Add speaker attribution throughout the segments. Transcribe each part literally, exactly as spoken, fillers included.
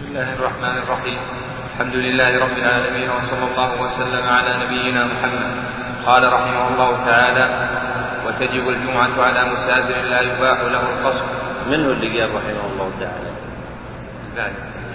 Speaker 1: الله الرحمن الرحيم. الحمد لله رب العالمين، وصلى الله وسلم على نبينا محمد. قال رحمه الله تعالى: وتجب الجمعة على مسافر لا يباح له القصر.
Speaker 2: منه اللي قال رحمه الله تعالى؟
Speaker 1: بعد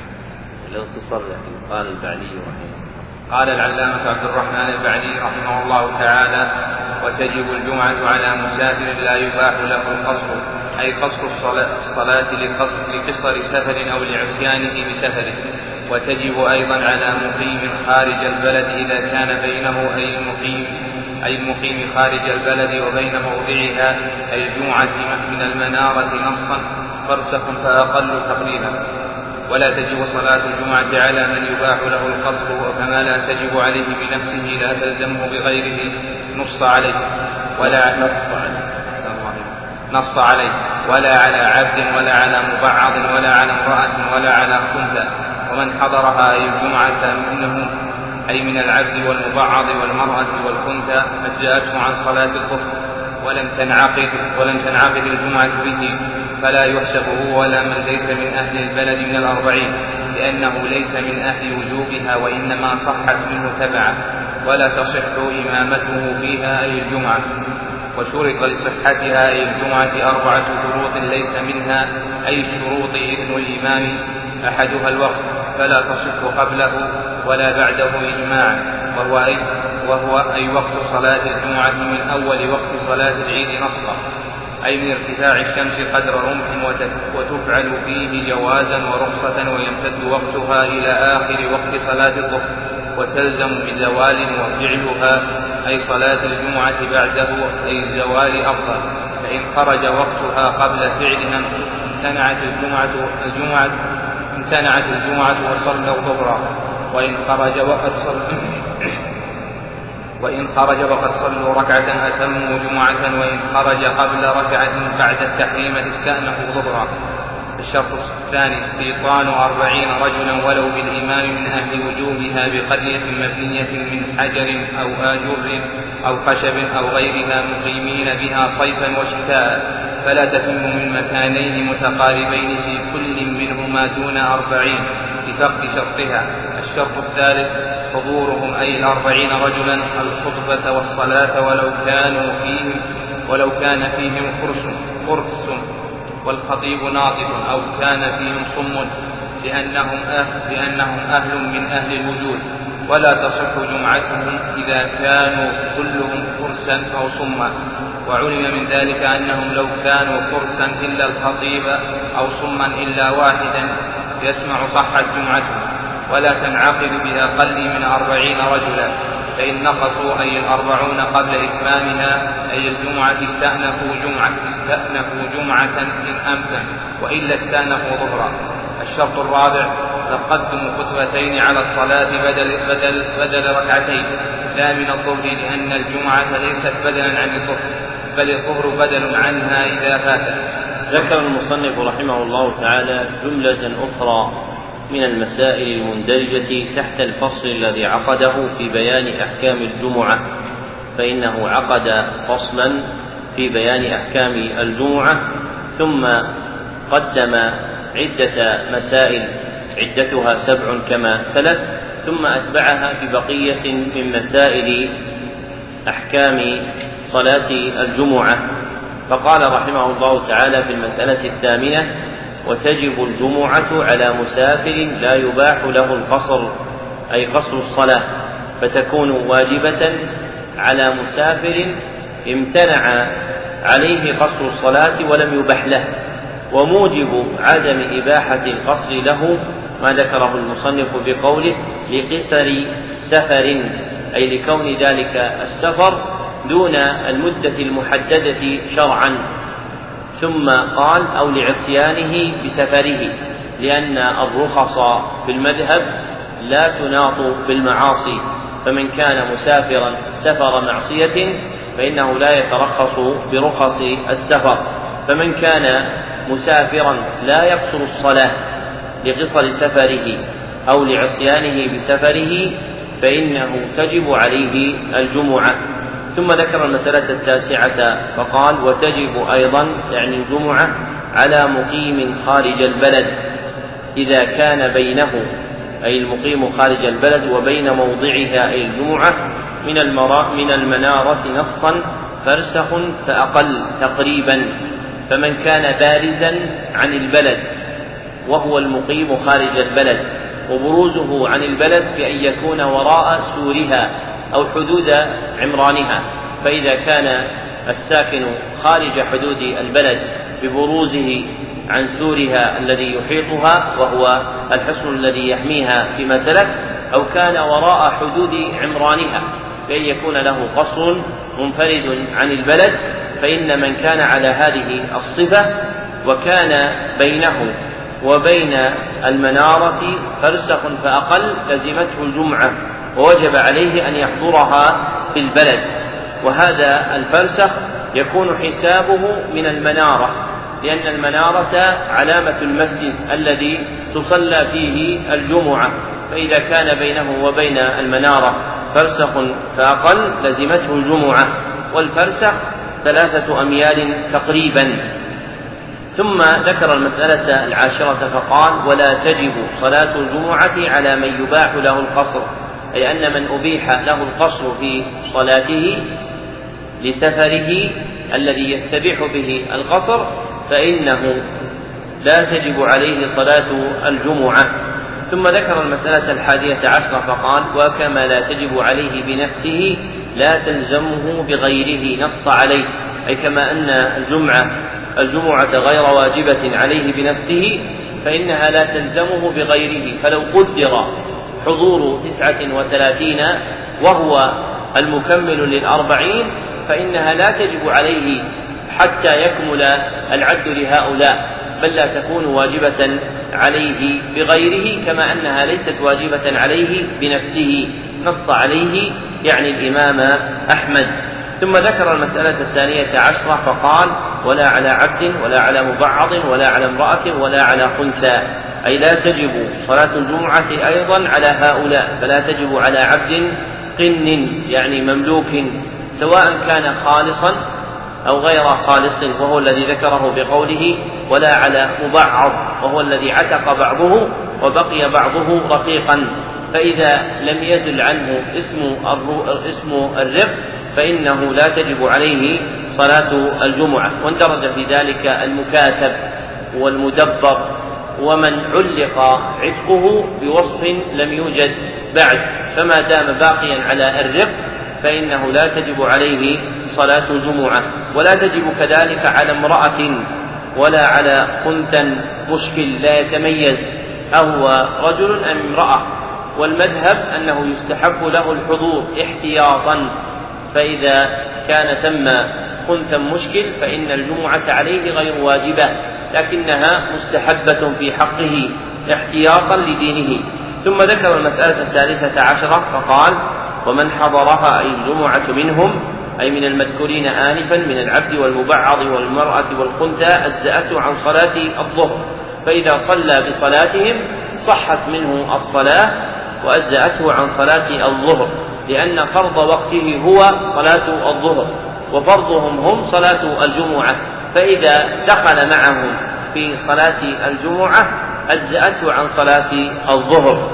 Speaker 2: لو تصرح قال البعلي رحمه الله.
Speaker 1: قال العلامة عبد الرحمن البعلي رحمه الله تعالى: وتجب الجمعة على مسافر لا يباح له القصر، أي قصر الصلاة لقصر سفر أو لعصيانه بسفره. وتجب أيضا على مقيم خارج البلد إذا كان بينه أي المقيم أي المقيم خارج البلد وبين موضعها أي الجمعة من المنارة نصا فرسخ فأقل تقريبا. ولا تجب صلاة الجمعة على من يباح له القصر، وكما لا تجب عليه بنفسه لا تلزمه بغيره نص عليه ولا نص عليه نص عليه ولا على عبد ولا على مبعض ولا على امرأة ولا على خنثى. ومن حضرها أي الجمعة منهم أي من العبد والمبعض والمرأة والخنثى أجزأته عن صلاة الظهر ولم تنعقد ولم تنعقد الجمعة به، فلا يحسب هو ولا من ليس من أهل البلد من الأربعين، لأنه ليس من أهل وجوبها وإنما صحت منه تبعا، ولا تصح إمامته فيها أي الجمعة. وشرط لصحتها أي الجمعة أربعة شروط ليس منها أي شروط إذن الإمام أحدها الوقت، فلا تصح قبله ولا بعده إجماعا، وهو أي, وهو أي وقت صلاة الجمعة من أول وقت صلاة العيد نصفا، أي من ارتفاع الشمس قدر رمح، وتفعل فيه جوازا ورخصة، ويمتد وقتها إلى آخر وقت صلاة الظهر، وتلزم بزوال وفعلها أي صلاة الجمعة بعده أي الزوال أفضل. فإن خرج وقتها قبل فعلها امتنعت الجمعة, الجمعة امتنعت الجمعة وصلوا ظهرا، وإن خرج وقد صلوا وإن خرج وقد صلوا ركعة أتموا جمعة، وإن خرج قبل ركعة بعد التحريم استأنفوا ظهرا. الشرط الثاني استيطان أربعين رجلا ولو بالإمام من أهل وجوبها بقرية مبنية من حجر أو آجر أو خشب أو غيرها مقيمين بها صيفا وشتاء، فلا تتم من مكانين متقاربين في كل منهما دون أربعين لفقد شرطها. الشرط الثالث حضورهم أي الأربعين رجلا الخطبة والصلاة ولو كانوا فيهم ولو كان فيهم فرس فرس والخطيب ناطق أو كان فيهم صم، لأنهم أهل, لأنهم أهل من أهل الوجود. ولا تصح جمعتهم إذا كانوا كلهم فرسا أو صما. وعلم من ذلك أنهم لو كانوا فرسا إلا الخطيب أو صما إلا واحدا يسمع صحت جمعتهم. ولا تنعقد بأقل من أربعين رجلا، فإن نقصوا أي الأربعون قبل إتمامها أي الجمعة استأنفوا جمعة, استأنفوا جمعة إن أمكن، وإلا استأنفوا ظهرا. الشرط الرابع تقدم خطبتين على الصلاة بدل, بدل, بدل ركعتين لا من الظهر، لأن الجمعة ليست بدلا عن الظهر بل الظهر بدل عنها إذا فاتت.
Speaker 2: ذكر المصنف رحمه الله تعالى جملة أخرى من المسائل المندرجة تحت الفصل الذي عقده في بيان أحكام الجمعة، فإنه عقد فصلا في بيان أحكام الجمعة ثم قدم عدة مسائل عدتها سبع كما سلف، ثم أتبعها ببقية من مسائل أحكام صلاة الجمعة. فقال رحمه الله تعالى في المسألة الثامنة: وتجب الجمعة على مسافر لا يباح له القصر، أي قصر الصلاة، فتكون واجبة على مسافر امتنع عليه قصر الصلاة ولم يبح له. وموجب عدم إباحة القصر له ما ذكره المصنف بقوله لقصر سفر، أي لكون ذلك السفر دون المدة المحددة شرعا. ثم قال أو لعصيانه بسفره، لأن الرخص في المذهب لا تناط بالمعاصي، فمن كان مسافرا سفر معصية فإنه لا يترخص برخص السفر. فمن كان مسافرا لا يقصر الصلاة لقصر سفره أو لعصيانه بسفره فإنه تجب عليه الجمعة. ثم ذكر المسألة التاسعة فقال: وتجب أيضا يعني الجمعة على مقيم خارج البلد، إذا كان بينه أي المقيم خارج البلد وبين موضعها أي الجمعة من, من المنارة نصا فرسخ فأقل تقريبا. فمن كان بارزا عن البلد وهو المقيم خارج البلد وبروزه عن البلد بأن يكون وراء سورها أو حدود عمرانها، فإذا كان الساكن خارج حدود البلد ببروزه عن سورها الذي يحيطها وهو الحصن الذي يحميها فيما سلك، أو كان وراء حدود عمرانها بأن يكون له قصر منفرد عن البلد، فإن من كان على هذه الصفة وكان بينه وبين المنارة فرسخ فأقل لزمته الجمعة ووجب عليه أن يحضرها في البلد. وهذا الفرسخ يكون حسابه من المنارة، لأن المنارة علامة المسجد الذي تصلى فيه الجمعة، فإذا كان بينه وبين المنارة فرسخ فأقل لزمته الجمعة، والفرسخ ثلاثة أميال تقريبا. ثم ذكر المسألة العاشرة فقال: ولا تجب صلاة الجمعة على من يباح له القصر، أي أن من أبيح له القصر في صلاته لسفره الذي يستبيح به القصر فإنه لا تجب عليه صلاة الجمعة. ثم ذكر المسألة الحادية عشرة فقال: وكما لا تجب عليه بنفسه لا تلزمه بغيره، نص عليه، أي كما أن الجمعة الجمعة غير واجبة عليه بنفسه فإنها لا تلزمه بغيره. فلو قدر حضور تسعة وثلاثين وهو المكمل للأربعين فإنها لا تجب عليه حتى يكمل العد لهؤلاء، بل لا تكون واجبة عليه بغيره، كما أنها ليست واجبة عليه بنفسه، نص عليه يعني الإمام أحمد. ثم ذكر المسألة الثانية عشرة فقال: ولا على عبد ولا على مبعض ولا على امرأة ولا على خنثى، أي لا تجب صلاة الجمعة أيضا على هؤلاء، فلا تجب على عبد قن يعني مملوك سواء كان خالصا أو غير خالص، وهو الذي ذكره بقوله: ولا على مبعض، وهو الذي عتق بعضه وبقي بعضه رقيقا، فإذا لم يزل عنه اسم اسم الرق فإنه لا تجب عليه صلاة الجمعة. واندرج في ذلك المكاتب والمدبر ومن علق عتقه بوصف لم يوجد بعد، فما دام باقيا على الرق فإنه لا تجب عليه صلاة الجمعة. ولا تجب كذلك على امرأة ولا على خنثى مشكل لا يتميز أهو رجل أم امرأة، والمذهب أنه يستحب له الحضور احتياطا، فإذا كان ثم خنثى مشكل فإن الجمعة عليه غير واجبة لكنها مستحبة في حقه احتياطا لدينه. ثم ذكر المسألة الثالثة عشرة فقال: ومن حضرها أي الجمعة منهم أي من المذكورين آنفا من العبد والمبعض والمرأة والخنثى أجزأته عن صلاة الظهر، فإذا صلى بصلاتهم صحت منه الصلاة وأجزأته عن صلاة الظهر، لأن فرض وقته هو صلاة الظهر وفرضهم هم صلاة الجمعة، فإذا دخل معهم في صلاة الجمعة أجزأته عن صلاة الظهر.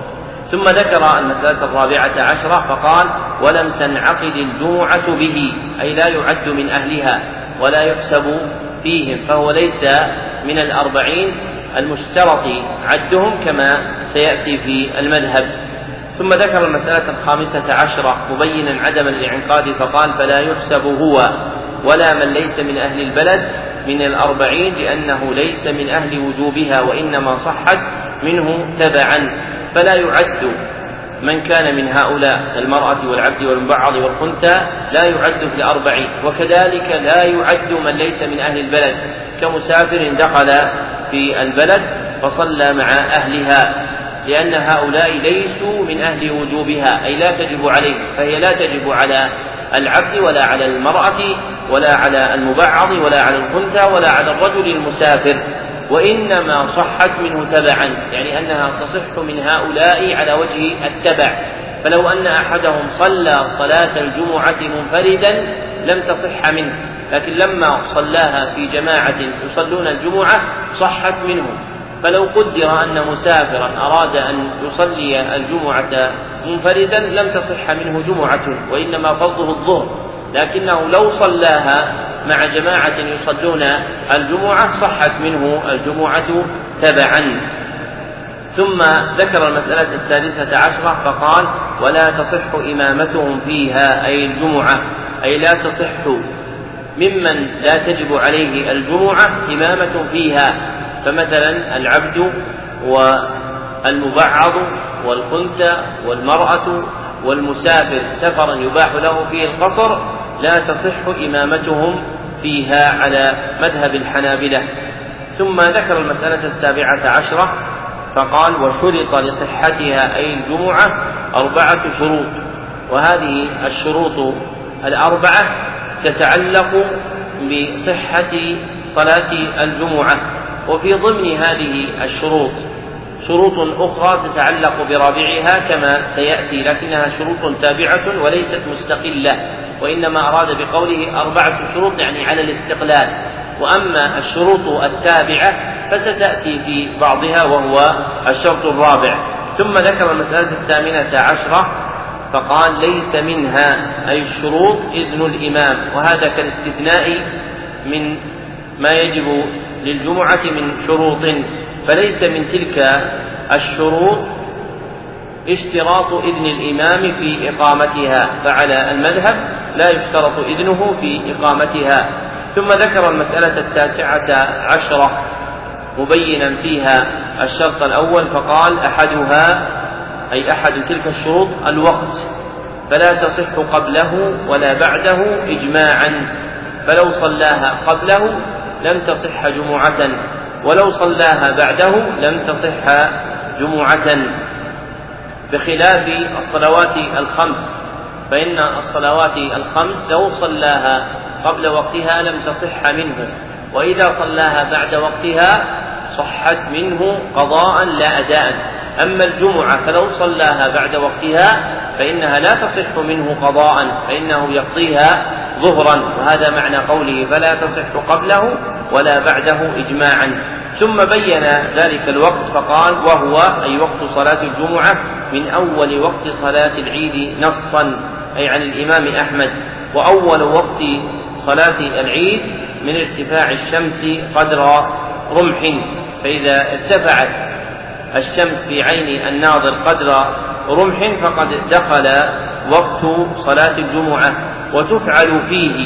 Speaker 2: ثم ذكر المسألة الرابعة عشرة فقال: ولم تنعقد الجمعة به، أي لا يعد من أهلها ولا يحسب فيهم، فهو ليس من الأربعين المشترط عدهم كما سيأتي في المذهب. ثم ذكر المسألة الخامسة عشرة مبينا عدم الانعقاد فقال: فلا يحسب هو ولا من ليس من أهل البلد من الأربعين، لأنه ليس من أهل وجوبها وإنما صحت منه تبعا، فلا يعد من كان من هؤلاء المرأة والعبد والمبعض والخنثى لا يعد في الأربعين. وكذلك لا يعد من ليس من أهل البلد كمسافر دخل في البلد فصلى مع أهلها، لأن هؤلاء ليسوا من أهل وجوبها أي لا تجب عليه، فهي لا تجب على العبد ولا على المرأة ولا على المبعض ولا على الخنثى ولا على الرجل المسافر، وإنما صحت منه تبعا، يعني أنها تصح من هؤلاء على وجه التبع. فلو أن أحدهم صلى صلاة الجمعة منفردا لم تصح منه، لكن لما صلاها في جماعة يصلون الجمعة صحت منه، فلو قدر أن مسافرا أراد أن يصلي الجمعة منفردا لم تصح منه جمعة، وإنما فرضه الظهر، لكنه لو صلاها مع جماعة يصلون الجمعة صحت منه الجمعة تبعا. ثم ذكر المسألة الثالثة عشرة فقال: ولا تصح إمامتهم فيها، أي الجمعة، أي لا تصح ممن لا تجب عليه الجمعة إمامة فيها، فمثلا العبد والمبعض والخنثى والمرأة والمسافر سفرا يباح له فيه القصر لا تصح إمامتهم فيها على مذهب الحنابلة. ثم ذكر المسألة السابعة عشرة فقال: وشرط لصحتها أي الجمعة أربعة شروط، وهذه الشروط الأربعة تتعلق بصحة صلاة الجمعة. وفي ضمن هذه الشروط شروط أخرى تتعلق برابعها كما سيأتي، لكنها شروط تابعة وليست مستقلة، وإنما أراد بقوله أربعة شروط يعني على الاستقلال. وأما الشروط التابعة فستأتي في بعضها وهو الشرط الرابع. ثم ذكر المسألة الثامنة عشرة فقال: ليس منها أي الشروط إذن الإمام، وهذا كالاستثناء من ما يجب للجمعة من شروط، فليس من تلك الشروط اشتراط إذن الإمام في إقامتها، فعلى المذهب لا يشترط إذنه في إقامتها. ثم ذكر المسألة التاسعة عشرة مبينا فيها الشرط الأول فقال: أحدها أي أحد تلك الشروط الوقت، فلا تصح قبله ولا بعده إجماعا، فلو صلاها قبله لم تصح جمعة، ولو صلاها بعده لم تصح جمعة، بخلاف الصلوات الخمس، فإن الصلوات الخمس لو صلاها قبل وقتها لم تصح منه، وإذا صلاها بعد وقتها صحت منه قضاء لا أداء. أما الجمعة فلو صلاها بعد وقتها فإنها لا تصح منه قضاء، فإنه يقضيها ظهرا، وهذا معنى قوله فلا تصح قبله ولا بعده إجماعا. ثم بين ذلك الوقت فقال: وهو أي وقت صلاة الجمعة من أول وقت صلاة العيد نصا، أي عن الإمام أحمد، وأول وقت صلاة العيد من ارتفاع الشمس قدر رمح، فإذا ارتفعت الشمس في عين الناظر قدر رمح فقد دخل وقت صلاة الجمعة. وتفعل فيه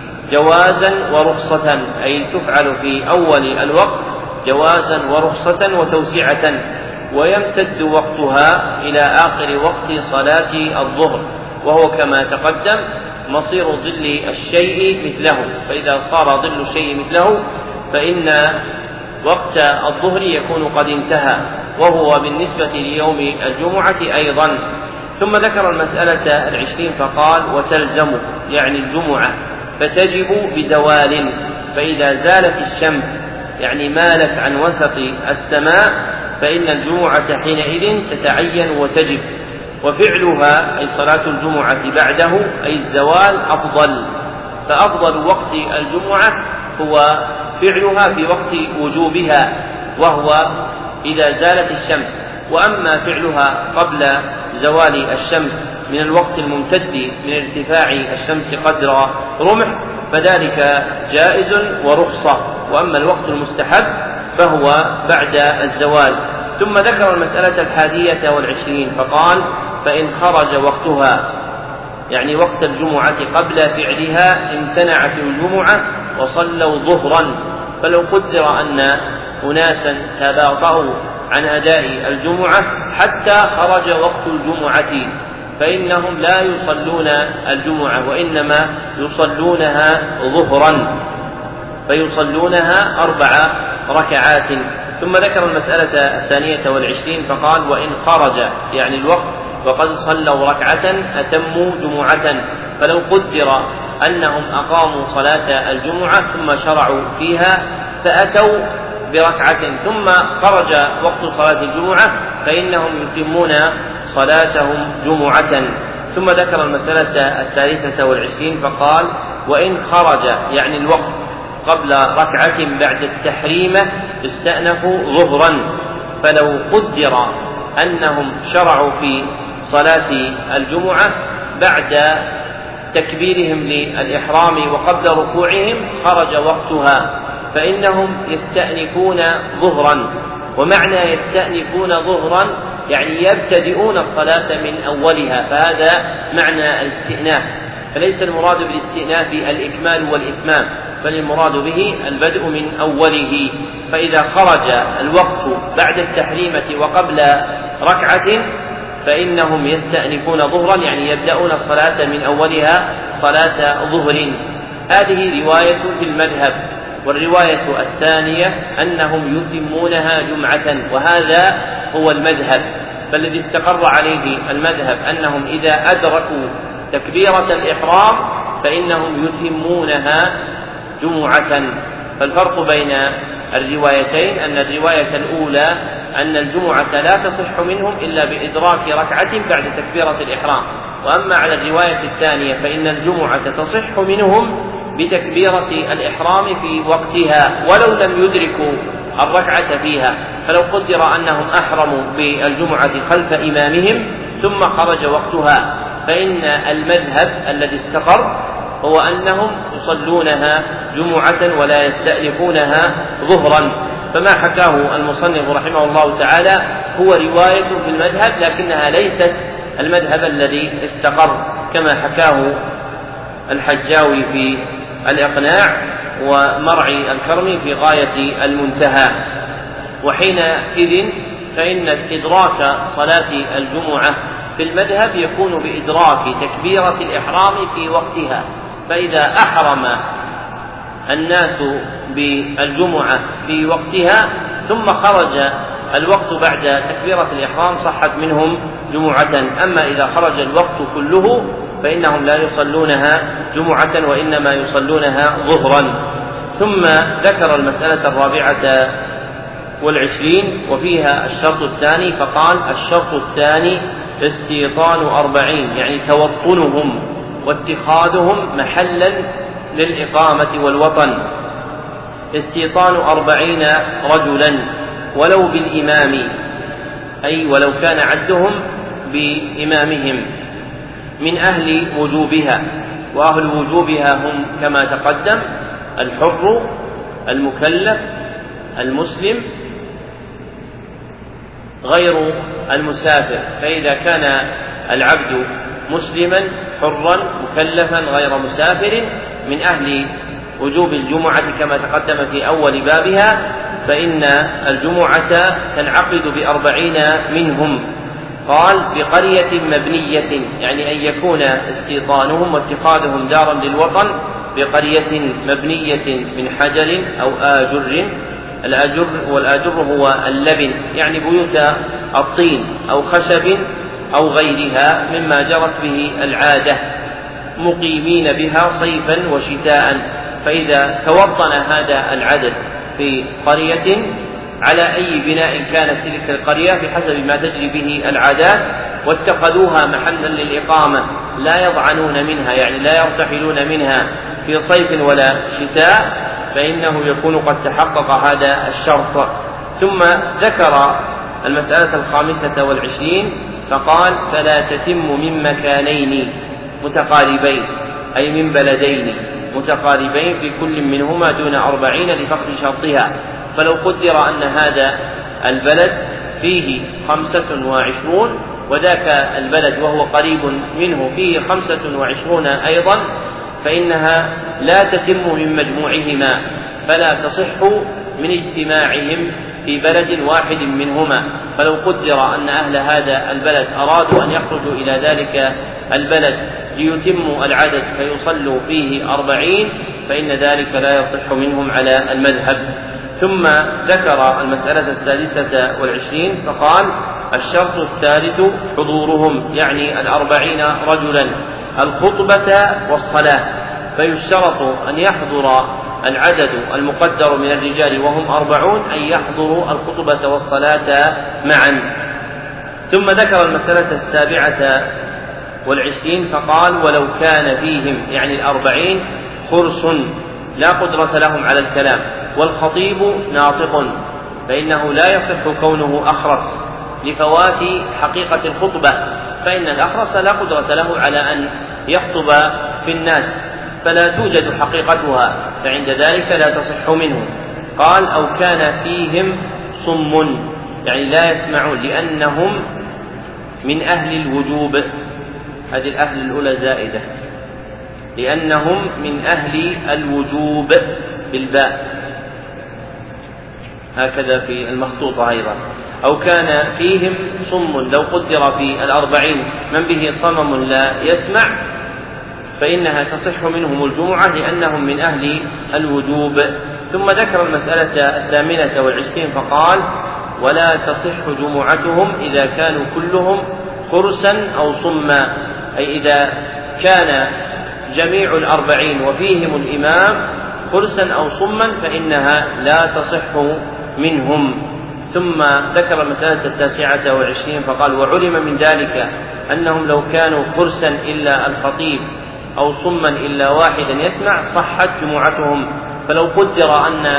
Speaker 2: جوازا ورخصة، أي تفعل في أول الوقت جوازا ورخصة وتوسعة، ويمتد وقتها إلى آخر وقت صلاة الظهر، وهو كما تقدم مصير ظل الشيء مثله، فإذا صار ظل الشيء مثله فإن وقت الظهر يكون قد انتهى، وهو بالنسبة ليوم الجمعة أيضا. ثم ذكر المسألة العشرين فقال: وتلزم يعني الجمعة فتجب بزوال، فإذا زالت الشمس يعني مالت عن وسط السماء فإن الجمعة حينئذ تتعين وتجب. وفعلها أي صلاة الجمعة بعده أي الزوال أفضل، فأفضل وقت الجمعة هو فعلها في وقت وجوبها وهو إذا زالت الشمس، وأما فعلها قبل زوال الشمس من الوقت الممتد من ارتفاع الشمس قدر رمح فذلك جائز ورخصة، وأما الوقت المستحب فهو بعد الزوال. ثم ذكر المسألة الحادية والعشرين فقال: فإن خرج وقتها يعني وقت الجمعة قبل فعلها امتنعت الجمعة وصلوا ظهرا، فلو قدر أن أناسا تباطؤوا عن أداء الجمعة حتى خرج وقت الجمعة فإنهم لا يصلون الجمعة وإنما يصلونها ظهرا، فيصلونها أربع ركعات. ثم ذكر المسألة الثانية والعشرين فقال: وإن خرج يعني الوقت وقد صلوا ركعة أتموا جمعة، فلو قدر أنهم أقاموا صلاة الجمعة ثم شرعوا فيها فأتوا بركعة ثم خرج وقت صلاة الجمعة فإنهم يتمون صلاتهم جمعة. ثم ذكر المسألة الثالثة والعشرين فقال: وإن خرج يعني الوقت قبل ركعة بعد التحريمة استأنفوا ظهرا. فلو قدر أنهم شرعوا في صلاة الجمعة بعد تكبيرهم للإحرام وقبل ركوعهم خرج وقتها فإنهم يستأنفون ظهرا. ومعنى يستأنفون ظهرا يعني يبتدئون الصلاة من أولها، فهذا معنى الاستئناف. فليس المراد بالاستئناف الإكمال والإتمام، بل المراد به البدء من أوله. فإذا خرج الوقت بعد التحريمة وقبل ركعة فإنهم يستأنفون ظهرا، يعني يبدأون الصلاة من أولها صلاة ظهر. هذه رواية في المذهب. والرواية الثانية أنهم يتمونها جمعة، وهذا هو المذهب. فالذي استقر عليه المذهب أنهم إذا أدركوا تكبيرة الإحرام فإنهم يتمونها جمعة. فالفرق بين الروايتين أن الرواية الأولى أن الجمعة لا تصح منهم إلا بإدراك ركعة بعد تكبيرة الإحرام، وأما على الرواية الثانية فإن الجمعة تصح منهم بتكبيرة الإحرام في وقتها ولو لم يدركوا الركعة فيها. فلو قدر أنهم أحرموا بالجمعة خلف إمامهم ثم خرج وقتها فإن المذهب الذي استقر هو أنهم يصلونها جمعة ولا يستأنفونها ظهرا. فما حكاه المصنف رحمه الله تعالى هو رواية في المذهب، لكنها ليست المذهب الذي استقر، كما حكاه الحجاوي في الإقناع ومرعي الكرمي في غاية المنتهى. وحينئذ فإن إدراك صلاة الجمعة في المذهب يكون بإدراك تكبيرة الإحرام في وقتها. فإذا أحرم الناس بالجمعة في وقتها ثم خرج الوقت بعد تكبيرة الإحرام صحت منهم جمعة. أما إذا خرج الوقت كله فإنهم لا يصلونها جمعة وإنما يصلونها ظهرا. ثم ذكر المسألة الرابعة والعشرين وفيها الشرط الثاني، فقال: الشرط الثاني استيطان أربعين، يعني توطنهم واتخاذهم محلا للإقامة والوطن. استيطان أربعين رجلا ولو بالإمام، أي ولو كان عدهم بإمامهم، من أهل وجوبها. وأهل وجوبها هم كما تقدم: الحر، المكلف، المسلم، غير المسافر. فإذا كان العبد مسلما حرا مكلفا غير مسافر من أهل وجوب الجمعة كما تقدم في أول بابها، فإن الجمعة تنعقد بأربعين منهم. قال: بقرية مبنية، يعني أن يكون استيطانهم واتخاذهم دارا للوطن بقرية مبنية من حجر أو آجر. الآجر والآجر هو اللبن، يعني بيوت الطين أو خشب أو غيرها مما جرت به العادة، مقيمين بها صيفا وشتاء. فإذا توطن هذا العدد في قرية على أي بناء كانت تلك القرية بحسب ما تجري به العادات واتخذوها محلا للإقامة لا يضعنون منها، يعني لا يرتحلون منها في صيف ولا شتاء، فإنه يكون قد تحقق هذا الشرط. ثم ذكر المسألة الخامسة والعشرين فقال: فلا تتم من مكانين متقاربين، أي من بلدين متقاربين في كل منهما دون أربعين لفقد شرطها. فلو قدر أن هذا البلد فيه خمسة وعشرون وذاك البلد وهو قريب منه فيه خمسة وعشرون أيضا، فإنها لا تتم من مجموعهما، فلا تصح من اجتماعهم في بلد واحد منهما. فلو قدر أن أهل هذا البلد أرادوا أن يخرجوا إلى ذلك البلد ليتموا العدد فيصلوا فيه أربعين، فإن ذلك لا يصح منهم على المذهب. ثم ذكر المسألة السادسة والعشرين فقال: الشرط الثالث حضورهم، يعني الأربعين رجلا، الخطبة والصلاة. فيشترط أن يحضر العدد المقدر من الرجال وهم أربعون أن يحضروا الخطبة والصلاة معا. ثم ذكر المسألة السابعة والعشرين فقال: ولو كان فيهم، يعني الأربعين، خرس لا قدرة لهم على الكلام، والخطيب ناطق فإنه لا يصح كونه أخرس لفوات حقيقة الخطبة، فإن الأخرس لا قدرة له على أن يخطب في الناس فلا توجد حقيقتها، فعند ذلك لا تصح منه. قال أو كان فيهم صم، يعني لا يسمعون لأنهم من أهل الوجوب، هذه الأهل الأولى زائدة، لأنهم من أهل الوجوب بالباء، هكذا في المخطوطة أيضا. أو كان فيهم صم، لو قدر في الأربعين من به صمم لا يسمع فإنها تصح منهم الجمعة لأنهم من أهل الوجوب. ثم ذكر المسألة الثامنة والعشرين فقال ولا تصح جمعتهم إذا كانوا كلهم خرسا أو صما، أي إذا كان جميع الأربعين وفيهم الإمام خرسا أو صما فإنها لا تصح منهم. ثم ذكر المسألة التاسعة والعشرين فقال وعلم من ذلك أنهم لو كانوا خرسا إلا الخطيب أو صما إلا واحدا يسمع صحت جمعتهم، فلو قدر أن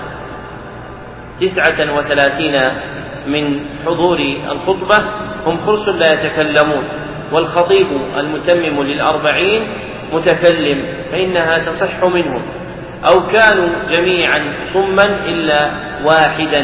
Speaker 2: تسعة وثلاثين من حضور الخطبة هم خرس لا يتكلمون والخطيب المتمم للأربعين متكلم فإنها تصح منهم، أو كانوا جميعا صما إلا واحدا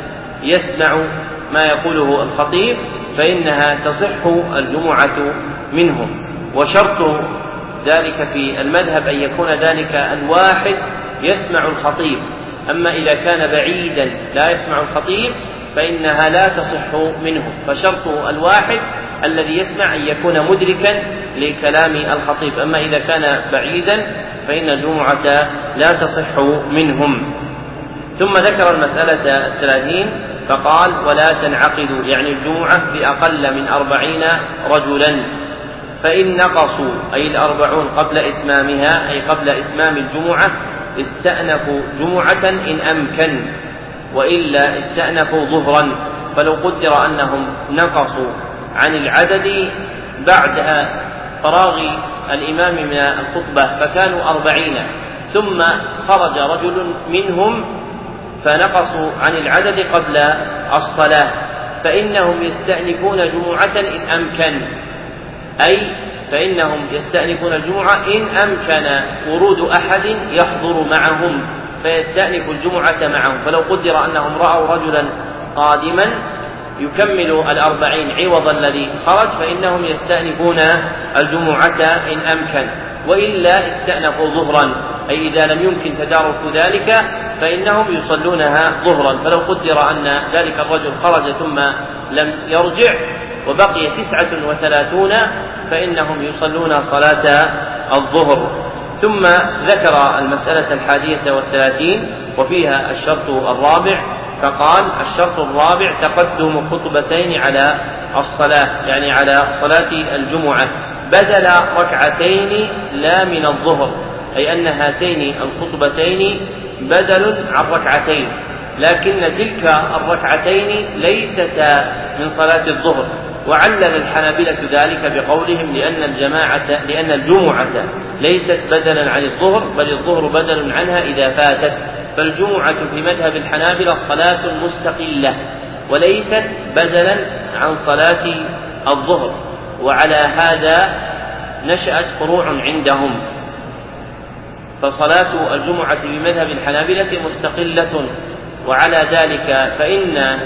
Speaker 2: يسمع ما يقوله الخطيب فإنها تصح الجمعة منهم. وشرط ذلك في المذهب أن يكون ذلك الواحد يسمع الخطيب، أما إذا كان بعيدا لا يسمع الخطيب فإنها لا تصح منه، فشرط الواحد الذي يسمع أن يكون مدركا لكلام الخطيب، أما إذا كان بعيدا فإن الجمعة لا تصح منهم. ثم ذكر المسألة الثلاثين فقال ولا تنعقد يعني الجمعة بأقل من أربعين رجلا، فإن نقصوا أي الأربعون قبل إتمامها أي قبل إتمام الجمعة استأنفوا جمعة إن أمكن، وإلا استأنفوا ظهرا. فلو قدر أنهم نقصوا عن العدد بعد فراغ الإمام من الخطبة فكانوا أربعين ثم خرج رجل منهم فنقصوا عن العدد قبل الصلاة فإنهم يستأنفون جمعة إن أمكن، أي فإنهم يستأنفون الجمعة إن أمكن ورود أحد يحضر معهم فيستأنف الجمعة معهم. فلو قدر أنهم رأوا رجلا قادما يكمل الأربعين عوض الذي خرج فإنهم يستأنفون الجمعة إن أمكن، وإلا استأنفوا ظهرا، أي إذا لم يمكن تدارك ذلك فإنهم يصلونها ظهرا. فلو قدر أن ذلك الرجل خرج ثم لم يرجع وبقي تسعة وثلاثون فإنهم يصلون صلاة الظهر. ثم ذكر المسألة الحادية والثلاثين وفيها الشرط الرابع فقال الشرط الرابع تقدم خطبتين على الصلاة، يعني على صلاة الجمعة بدل ركعتين لا من الظهر، أي أن هاتين الخطبتين بدل عن ركعتين، لكن تلك الركعتين ليستا من صلاة الظهر. وعلل الحنابلة ذلك بقولهم لأن الجماعة لأن الجمعة ليست بدلا عن الظهر بل الظهر بدل عنها إذا فاتت، فالجمعة في مذهب الحنابلة صلاة مستقلة وليست بدلا عن صلاة الظهر، وعلى هذا نشأت فروع عندهم، فصلاة الجمعة في مذهب الحنابلة مستقلة، وعلى ذلك فإن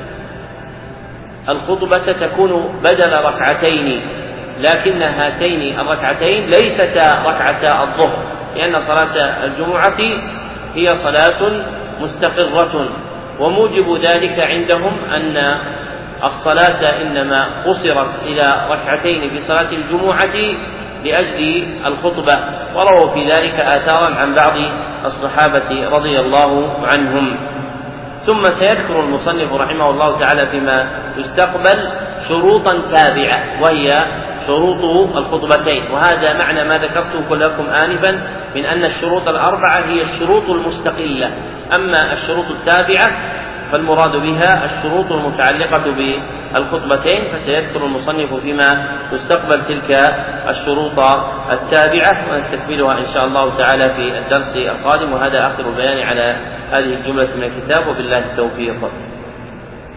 Speaker 2: الخطبة تكون بدل ركعتين، لكن هاتين الركعتين ليستا ركعتا الظهر، لأن صلاة الجمعة هي صلاة مستقرة. وموجب ذلك عندهم أن الصلاة إنما قصرت إلى ركعتين في صلاة الجمعة لأجل الخطبة، ورووا في ذلك آثارا عن بعض الصحابة رضي الله عنهم. ثم سيذكر المصنف رحمه الله تعالى فيما يستقبل شروطا تابعة وهي شروط الخطبتين، وهذا معنى ما ذكرته لكم آنفا من أن الشروط الأربعة هي الشروط المستقلة، أما الشروط التابعة فالمراد بها الشروط المتعلقة بالخطبتين، فسيذكر المصنف فيما تستقبل تلك الشروط التابعة ونستكملها إن شاء الله تعالى في الدرس القادم. وهذا آخر البيان على هذه الجملة من الكتاب، وبالله التوفيق.